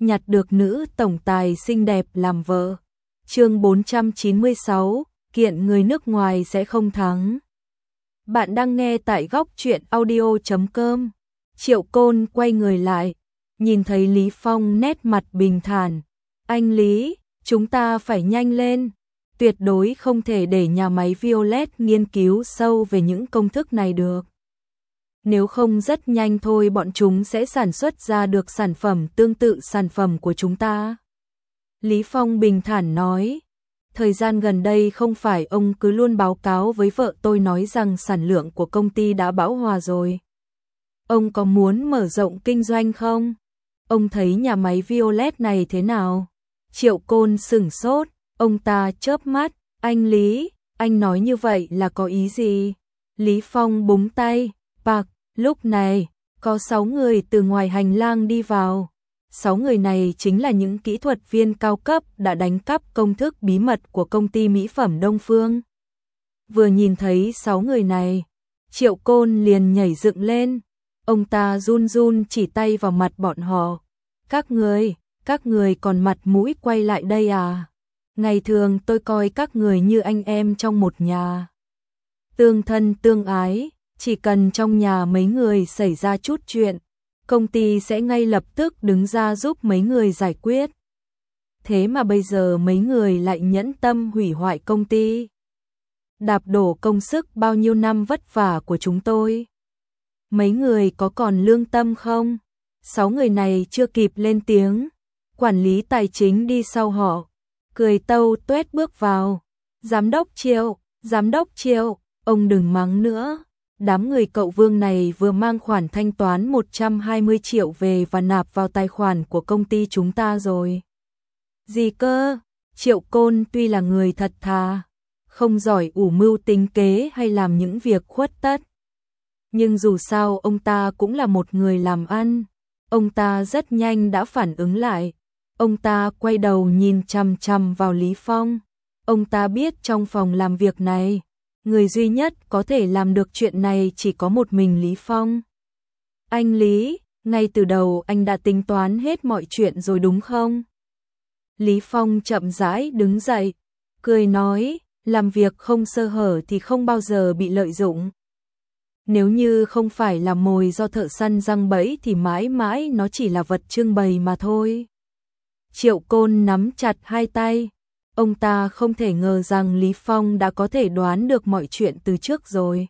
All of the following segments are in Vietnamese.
nhặt được nữ tổng tài xinh đẹp làm vợ. Chương 496, kiện người nước ngoài sẽ không thắng. Bạn đang nghe tại góc truyện audio.com. Triệu Côn quay người lại, nhìn thấy Lý Phong nét mặt bình thản. Anh Lý, chúng ta phải nhanh lên. Tuyệt đối không thể để nhà máy Violet nghiên cứu sâu về những công thức này được. Nếu không rất nhanh thôi bọn chúng sẽ sản xuất ra được sản phẩm tương tự sản phẩm của chúng ta. Lý Phong bình thản nói. Thời gian gần đây không phải ông cứ luôn báo cáo với vợ tôi nói rằng sản lượng của công ty đã bão hòa rồi. Ông có muốn mở rộng kinh doanh không? Ông thấy nhà máy Violet này thế nào? Triệu Côn sửng sốt, ông ta chớp mắt. Anh Lý, anh nói như vậy là có ý gì? Lý Phong búng tay, bạc. Lúc này, có 6 người từ ngoài hành lang đi vào. 6 người này chính là những kỹ thuật viên cao cấp đã đánh cắp công thức bí mật của công ty mỹ phẩm Đông Phương. Vừa nhìn thấy 6 người này, Triệu Côn liền nhảy dựng lên. Ông ta run run chỉ tay vào mặt bọn họ. Các người còn mặt mũi quay lại đây à? Ngày thường tôi coi các người như anh em trong một nhà. Tương thân tương ái. Chỉ cần trong nhà mấy người xảy ra chút chuyện, công ty sẽ ngay lập tức đứng ra giúp mấy người giải quyết. Thế mà bây giờ mấy người lại nhẫn tâm hủy hoại công ty. Đạp đổ công sức bao nhiêu năm vất vả của chúng tôi. Mấy người có còn lương tâm không? 6 người này chưa kịp lên tiếng. Quản lý tài chính đi sau họ, cười tâu tuét bước vào. Giám đốc Triệu, ông đừng mắng nữa. Đám người cậu Vương này vừa mang khoản thanh toán 120 triệu về và nạp vào tài khoản của công ty chúng ta rồi. Gì cơ? Triệu Côn tuy là người thật thà, không giỏi ủ mưu tính kế hay làm những việc khuất tất. Nhưng dù sao ông ta cũng là một người làm ăn. Ông ta rất nhanh đã phản ứng lại. Ông ta quay đầu nhìn chằm chằm vào Lý Phong. Ông ta biết trong phòng làm việc này, người duy nhất có thể làm được chuyện này chỉ có một mình Lý Phong. Anh Lý, ngay từ đầu anh đã tính toán hết mọi chuyện rồi đúng không? Lý Phong chậm rãi đứng dậy, cười nói, làm việc không sơ hở thì không bao giờ bị lợi dụng. Nếu như không phải là mồi do thợ săn giăng bẫy thì mãi mãi nó chỉ là vật trưng bày mà thôi. Triệu Côn nắm chặt hai tay. Ông ta không thể ngờ rằng Lý Phong đã có thể đoán được mọi chuyện từ trước rồi.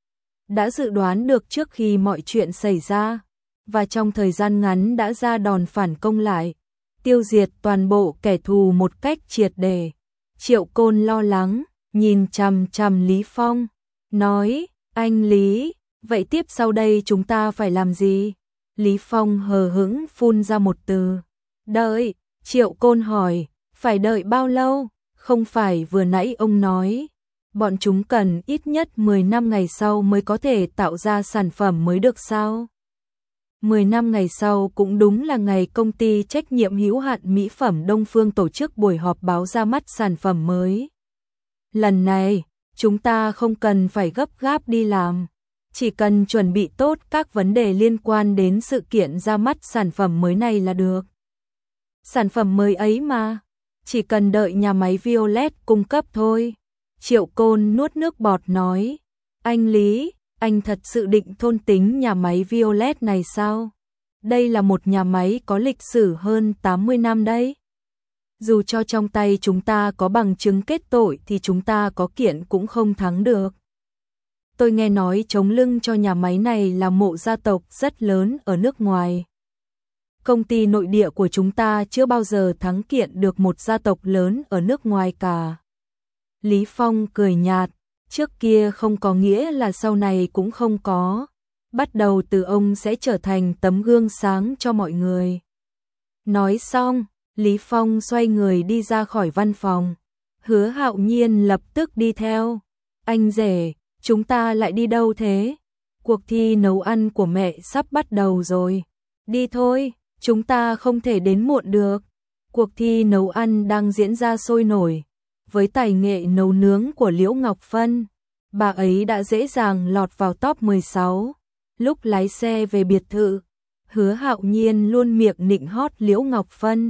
Đã dự đoán được trước khi mọi chuyện xảy ra, và trong thời gian ngắn đã ra đòn phản công lại, tiêu diệt toàn bộ kẻ thù một cách triệt để. Triệu Côn lo lắng, nhìn chằm chằm Lý Phong, nói, anh Lý, vậy tiếp sau đây chúng ta phải làm gì? Lý Phong hờ hững phun ra một từ, đợi. Triệu Côn hỏi, phải đợi bao lâu? Không phải vừa nãy ông nói, bọn chúng cần ít nhất 10 năm ngày sau mới có thể tạo ra sản phẩm mới được sao? 10 năm ngày sau cũng đúng là ngày công ty trách nhiệm hữu hạn mỹ phẩm Đông Phương tổ chức buổi họp báo ra mắt sản phẩm mới. Lần này, chúng ta không cần phải gấp gáp đi làm, chỉ cần chuẩn bị tốt các vấn đề liên quan đến sự kiện ra mắt sản phẩm mới này là được. Sản phẩm mới ấy mà, chỉ cần đợi nhà máy Violet cung cấp thôi. Triệu Côn nuốt nước bọt nói, anh Lý, anh thật sự định thôn tính nhà máy Violet này sao? Đây là một nhà máy có lịch sử hơn 80 năm đấy. Dù cho trong tay chúng ta có bằng chứng kết tội thì chúng ta có kiện cũng không thắng được. Tôi nghe nói chống lưng cho nhà máy này là mộ gia tộc rất lớn ở nước ngoài. Công ty nội địa của chúng ta chưa bao giờ thắng kiện được một gia tộc lớn ở nước ngoài cả. Lý Phong cười nhạt, trước kia không có nghĩa là sau này cũng không có. Bắt đầu từ ông sẽ trở thành tấm gương sáng cho mọi người. Nói xong, Lý Phong xoay người đi ra khỏi văn phòng. Hứa Hạo Nhiên lập tức đi theo. Anh rể, chúng ta lại đi đâu thế? Cuộc thi nấu ăn của mẹ sắp bắt đầu rồi. Đi thôi. Chúng ta không thể đến muộn được. Cuộc thi nấu ăn đang diễn ra sôi nổi. Với tài nghệ nấu nướng của Liễu Ngọc Phân, bà ấy đã dễ dàng lọt vào top 16. Lúc lái xe về biệt thự, Hứa Hạo Nhiên luôn miệng nịnh hót Liễu Ngọc Phân.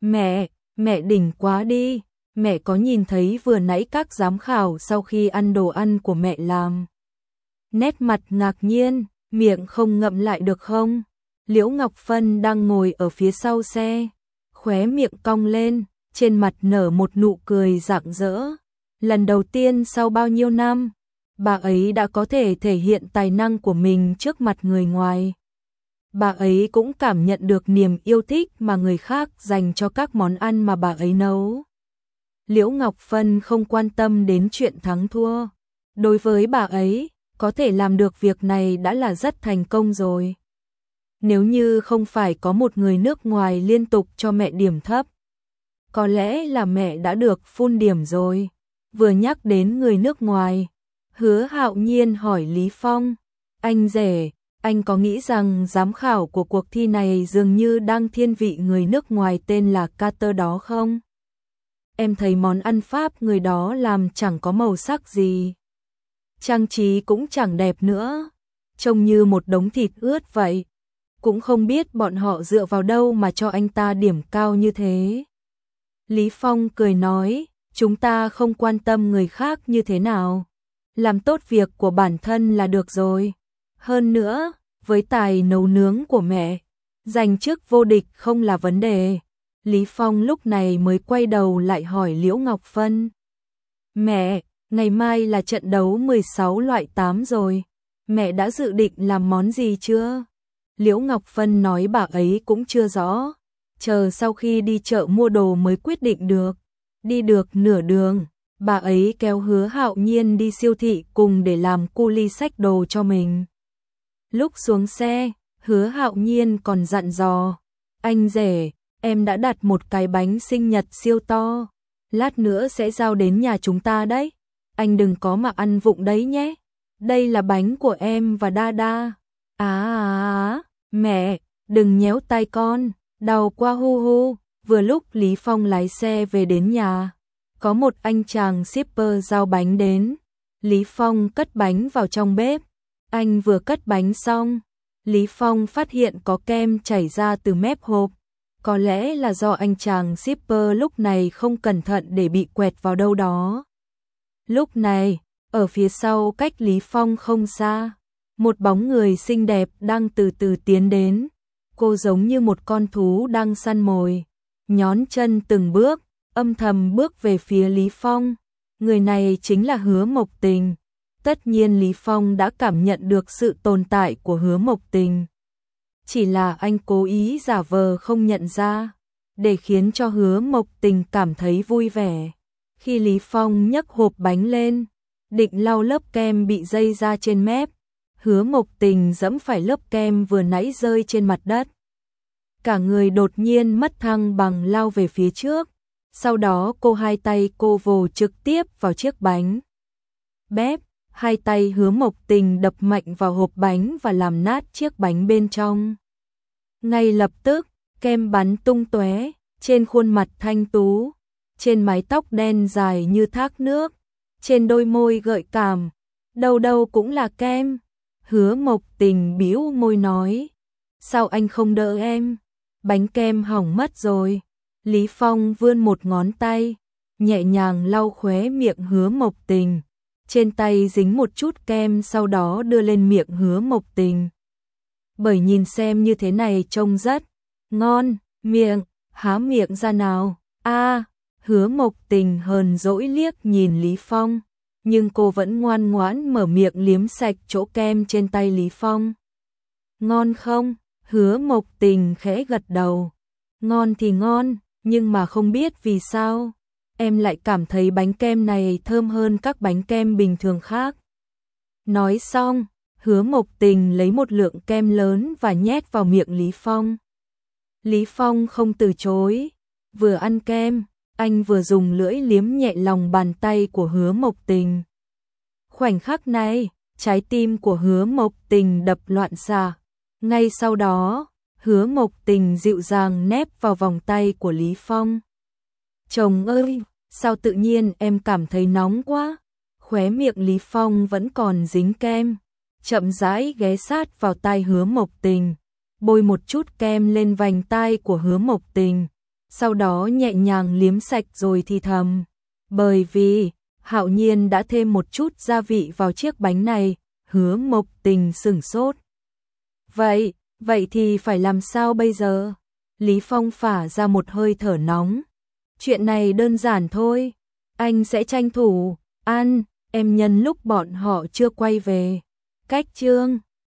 Mẹ đỉnh quá đi, mẹ có nhìn thấy vừa nãy các giám khảo sau khi ăn đồ ăn của mẹ làm? Nét mặt ngạc nhiên, miệng không ngậm lại được không? Liễu Ngọc Phân đang ngồi ở phía sau xe, khóe miệng cong lên, trên mặt nở một nụ cười rạng rỡ. Lần đầu tiên sau bao nhiêu năm, bà ấy đã có thể thể hiện tài năng của mình trước mặt người ngoài. Bà ấy cũng cảm nhận được niềm yêu thích mà người khác dành cho các món ăn mà bà ấy nấu. Liễu Ngọc Phân không quan tâm đến chuyện thắng thua. Đối với bà ấy, có thể làm được việc này đã là rất thành công rồi. Nếu như không phải có một người nước ngoài liên tục cho mẹ điểm thấp, có lẽ là mẹ đã được full điểm rồi. Vừa nhắc đến người nước ngoài, Hứa Hạo Nhiên hỏi Lý Phong, anh rể, anh có nghĩ rằng giám khảo của cuộc thi này dường như đang thiên vị người nước ngoài tên là Carter đó không? Em thấy món ăn Pháp người đó làm chẳng có màu sắc gì. Trang trí cũng chẳng đẹp nữa, trông như một đống thịt ướt vậy. Cũng không biết bọn họ dựa vào đâu mà cho anh ta điểm cao như thế. Lý Phong cười nói, chúng ta không quan tâm người khác như thế nào. Làm tốt việc của bản thân là được rồi. Hơn nữa, với tài nấu nướng của mẹ, giành chức vô địch không là vấn đề. Lý Phong lúc này mới quay đầu lại hỏi Liễu Ngọc Phân. Mẹ, ngày mai là trận đấu 16 loại 8 rồi. Mẹ đã dự định làm món gì chưa? Liễu Ngọc Phân nói bà ấy cũng chưa rõ. Chờ sau khi đi chợ mua đồ mới quyết định được. Đi được nửa đường, bà ấy kéo Hứa Hạo Nhiên đi siêu thị cùng để làm cu ly xách đồ cho mình. Lúc xuống xe, Hứa Hạo Nhiên còn dặn dò, anh rể, em đã đặt một cái bánh sinh nhật siêu to, lát nữa sẽ giao đến nhà chúng ta đấy, anh đừng có mà ăn vụng đấy nhé, đây là bánh của em và Đa. Mẹ, đừng nhéo tay con, đau quá hu hu. Vừa lúc Lý Phong lái xe về đến nhà, có một anh chàng shipper giao bánh đến. Lý Phong cất bánh vào trong bếp. Anh vừa cất bánh xong, Lý Phong phát hiện có kem chảy ra từ mép hộp. Có lẽ là do anh chàng shipper lúc này không cẩn thận để bị quẹt vào đâu đó. Lúc này, ở phía sau cách Lý Phong không xa, một bóng người xinh đẹp đang từ từ tiến đến. Cô giống như một con thú đang săn mồi, nhón chân từng bước, âm thầm bước về phía Lý Phong. Người này chính là Hứa Mộc Tình. Tất nhiên Lý Phong đã cảm nhận được sự tồn tại của Hứa Mộc Tình. Chỉ là anh cố ý giả vờ không nhận ra, để khiến cho Hứa Mộc Tình cảm thấy vui vẻ. Khi Lý Phong nhấc hộp bánh lên, định lau lớp kem bị dây ra trên mép, Hứa Mộc Tình giẫm phải lớp kem vừa nãy rơi trên mặt đất. Cả người đột nhiên mất thăng bằng lao về phía trước, sau đó hai tay cô vồ trực tiếp vào chiếc bánh. Bép, hai tay Hứa Mộc Tình đập mạnh vào hộp bánh và làm nát chiếc bánh bên trong. Ngay lập tức, kem bắn tung tóe trên khuôn mặt thanh tú, trên mái tóc đen dài như thác nước, trên đôi môi gợi cảm, đâu đâu cũng là kem. Hứa Mộc Tình bĩu môi nói, sao anh không đỡ em? Bánh kem hỏng mất rồi. Lý Phong vươn một ngón tay, nhẹ nhàng lau khóe miệng Hứa Mộc Tình. Trên tay dính một chút kem, sau đó đưa lên miệng Hứa Mộc Tình. Bởi nhìn xem như thế này trông rất ngon, miệng, há miệng ra nào. Hứa Mộc Tình hờn dỗi liếc nhìn Lý Phong, nhưng cô vẫn ngoan ngoãn mở miệng liếm sạch chỗ kem trên tay Lý Phong. Ngon không? Hứa Mộc Tình khẽ gật đầu. Ngon thì ngon, nhưng mà không biết vì sao em lại cảm thấy bánh kem này thơm hơn các bánh kem bình thường khác. Nói xong, Hứa Mộc Tình lấy một lượng kem lớn và nhét vào miệng Lý Phong. Lý Phong không từ chối, vừa ăn kem, anh vừa dùng lưỡi liếm nhẹ lòng bàn tay của Hứa Mộc Tình. Khoảnh khắc này, trái tim của Hứa Mộc Tình đập loạn xạ. Ngay sau đó, Hứa Mộc Tình dịu dàng nép vào vòng tay của Lý Phong. Chồng ơi, sao tự nhiên em cảm thấy nóng quá? Khóe miệng Lý Phong vẫn còn dính kem, chậm rãi ghé sát vào tai Hứa Mộc Tình. bôi một chút kem lên vành tai của Hứa Mộc Tình, sau đó nhẹ nhàng liếm sạch rồi thì thầm. Bởi vì Hạo Nhiên đã thêm một chút gia vị vào chiếc bánh này. Hứa Mộc Tình sửng sốt. Vậy thì phải làm sao bây giờ? Lý Phong phả ra một hơi thở nóng. Chuyện này đơn giản thôi, anh sẽ tranh thủ ăn, em nhân lúc bọn họ chưa quay về. Cách chương